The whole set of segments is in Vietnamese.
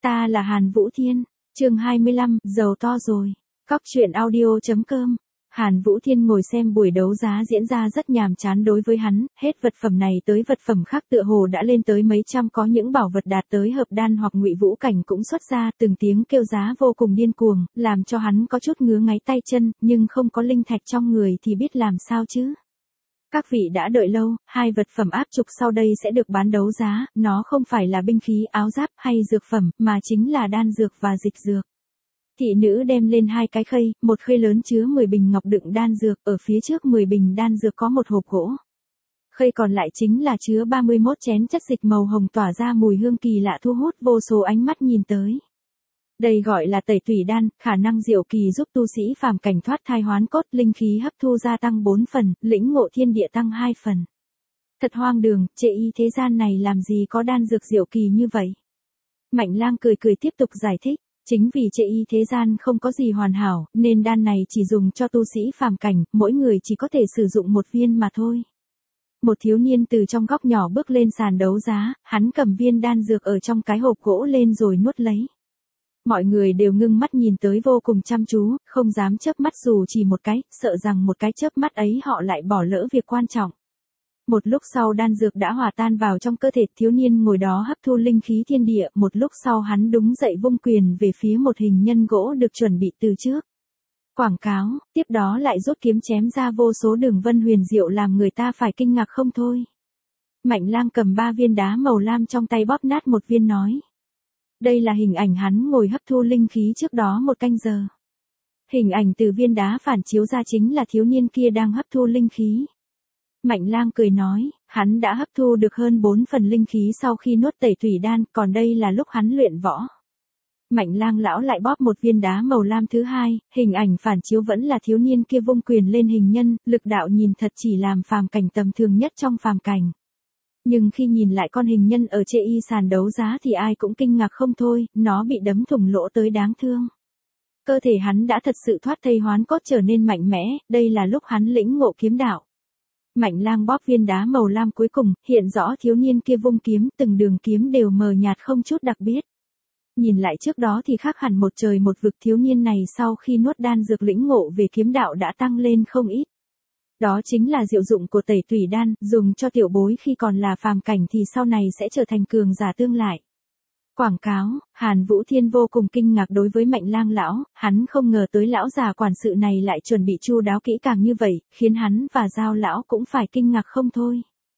Ta là Hàn Vũ Thiên, chương 25, giàu to rồi. Cóc truyện audio.com. Hàn Vũ Thiên ngồi xem buổi đấu giá diễn ra rất nhàm chán đối với hắn, hết vật phẩm này tới vật phẩm khác tựa hồ đã lên tới mấy trăm, có những bảo vật đạt tới hợp đan hoặc ngụy vũ cảnh cũng xuất ra, từng tiếng kêu giá vô cùng điên cuồng, làm cho hắn có chút ngứa ngáy tay chân, nhưng không có linh thạch trong người thì biết làm sao chứ. Các vị đã đợi lâu, hai vật phẩm áp trục sau đây sẽ được bán đấu giá, nó không phải là binh khí, áo giáp hay dược phẩm, mà chính là đan dược và dịch dược. Thị nữ đem lên hai cái khay, một khay lớn chứa 10 bình ngọc đựng đan dược, ở phía trước 10 bình đan dược có một hộp gỗ. Khay còn lại chính là chứa 31 chén chất dịch màu hồng tỏa ra mùi hương kỳ lạ thu hút vô số ánh mắt nhìn tới. Đây gọi là tẩy tủy đan, khả năng diệu kỳ giúp tu sĩ phàm cảnh thoát thai hoán cốt, linh khí hấp thu gia tăng 4 phần, lĩnh ngộ thiên địa tăng 2 phần. Thật hoang đường, chệ y thế gian này làm gì có đan dược diệu kỳ như vậy. Mạnh Lang cười cười tiếp tục giải thích. Chính vì chệ y thế gian không có gì hoàn hảo, nên đan này chỉ dùng cho tu sĩ phàm cảnh, mỗi người chỉ có thể sử dụng một viên mà thôi. Một thiếu niên từ trong góc nhỏ bước lên sàn đấu giá, hắn cầm viên đan dược ở trong cái hộp gỗ lên rồi nuốt lấy. Mọi người đều ngưng mắt nhìn tới vô cùng chăm chú, không dám chớp mắt dù chỉ một cái, sợ rằng một cái chớp mắt ấy họ lại bỏ lỡ việc quan trọng. Một lúc sau đan dược đã hòa tan vào trong cơ thể thiếu niên ngồi đó hấp thu linh khí thiên địa, một lúc sau hắn đứng dậy vung quyền về phía một hình nhân gỗ được chuẩn bị từ trước. Quảng cáo, tiếp đó lại rút kiếm chém ra vô số đường vân huyền diệu làm người ta phải kinh ngạc không thôi. Mạnh Lang cầm 3 viên đá màu lam trong tay bóp nát một viên nói. Đây là hình ảnh hắn ngồi hấp thu linh khí trước đó 1 canh giờ. Hình ảnh từ viên đá phản chiếu ra chính là thiếu niên kia đang hấp thu linh khí. Mạnh Lang cười nói, hắn đã hấp thu được hơn 4 phần linh khí sau khi nuốt tẩy thủy đan, còn đây là lúc hắn luyện võ. Mạnh Lang lão lại bóp một viên đá màu lam thứ hai, hình ảnh phản chiếu vẫn là thiếu niên kia vung quyền lên hình nhân, lực đạo nhìn thật chỉ làm phàm cảnh tầm thường nhất trong phàm cảnh. Nhưng khi nhìn lại con hình nhân ở chệ y sàn đấu giá thì ai cũng kinh ngạc không thôi, nó bị đấm thủng lỗ tới đáng thương. Cơ thể hắn đã thật sự thoát thây hoán cốt trở nên mạnh mẽ, đây là lúc hắn lĩnh ngộ kiếm đạo. Mạnh Lang bóp viên đá màu lam cuối cùng, hiện rõ thiếu niên kia vung kiếm, từng đường kiếm đều mờ nhạt không chút đặc biệt. Nhìn lại trước đó thì khác hẳn một trời một vực, thiếu niên này sau khi nuốt đan dược lĩnh ngộ về kiếm đạo đã tăng lên không ít. Đó chính là diệu dụng của tẩy tủy đan, dùng cho tiểu bối khi còn là phàm cảnh thì sau này sẽ trở thành cường giả tương lại. Quảng cáo, Hàn Vũ Thiên vô cùng kinh ngạc đối với Mạnh Lang lão, hắn không ngờ tới lão già quản sự này lại chuẩn bị chu đáo kỹ càng như vậy, khiến hắn và Giao lão cũng phải kinh ngạc không thôi.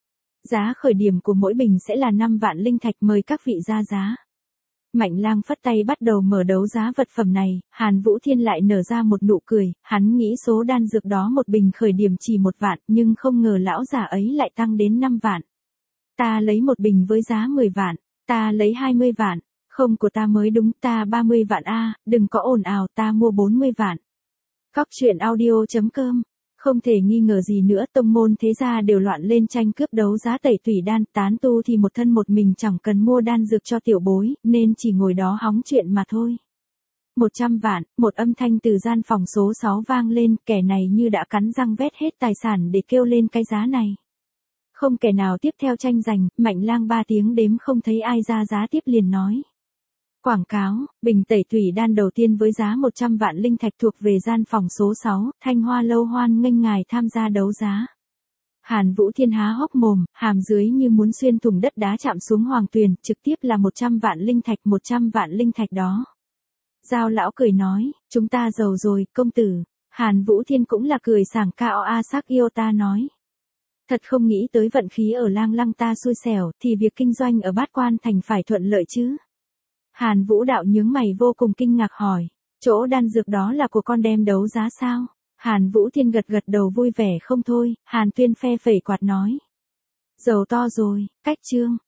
Giá khởi điểm của mỗi bình sẽ là 5 vạn linh thạch, mời các vị ra giá. Mạnh Lang phất tay bắt đầu mở đấu giá vật phẩm này, Hàn Vũ Thiên lại nở ra một nụ cười, hắn nghĩ số đan dược đó một bình khởi điểm chỉ 1 vạn, nhưng không ngờ lão già ấy lại tăng đến 5 vạn. Ta lấy một bình với giá 10 vạn. Ta lấy 20 vạn, không của ta mới đúng, ta 30 vạn a, đừng có ồn ào, ta mua 40 vạn. Cóc truyện audio.com, không thể nghi ngờ gì nữa, tông môn thế gia đều loạn lên tranh cướp đấu giá tẩy tủy đan, tán tu thì một thân một mình chẳng cần mua đan dược cho tiểu bối, nên chỉ ngồi đó hóng chuyện mà thôi. 100 vạn, một âm thanh từ gian phòng số 6 vang lên, kẻ này như đã cắn răng vét hết tài sản để kêu lên cái giá này. Không kẻ nào tiếp theo tranh giành, Mạnh Lang 3 tiếng đếm không thấy ai ra giá tiếp liền nói. Quảng cáo, bình tẩy tủy đan đầu tiên với giá 100 vạn linh thạch thuộc về gian phòng số 6, Thanh Hoa lâu hoan nghênh ngài tham gia đấu giá. Hàn Vũ Thiên há hốc mồm, hàm dưới như muốn xuyên thủng đất đá chạm xuống hoàng tuyền, trực tiếp là 100 vạn linh thạch, 100 vạn linh thạch đó. Giao lão cười nói, chúng ta giàu rồi, công tử. Hàn Vũ Thiên cũng là cười sảng cao a sắc yêu ta nói. Thật không nghĩ tới vận khí ở Lang Lăng ta xui xẻo, thì việc kinh doanh ở Bát Quan Thành phải thuận lợi chứ. Hàn Vũ đạo nhướng mày vô cùng kinh ngạc hỏi, chỗ đan dược đó là của con đem đấu giá sao? Hàn Vũ Thiên gật gật đầu vui vẻ không thôi, Hàn Tuyên phe phẩy quạt nói. Giàu to rồi, cách chương.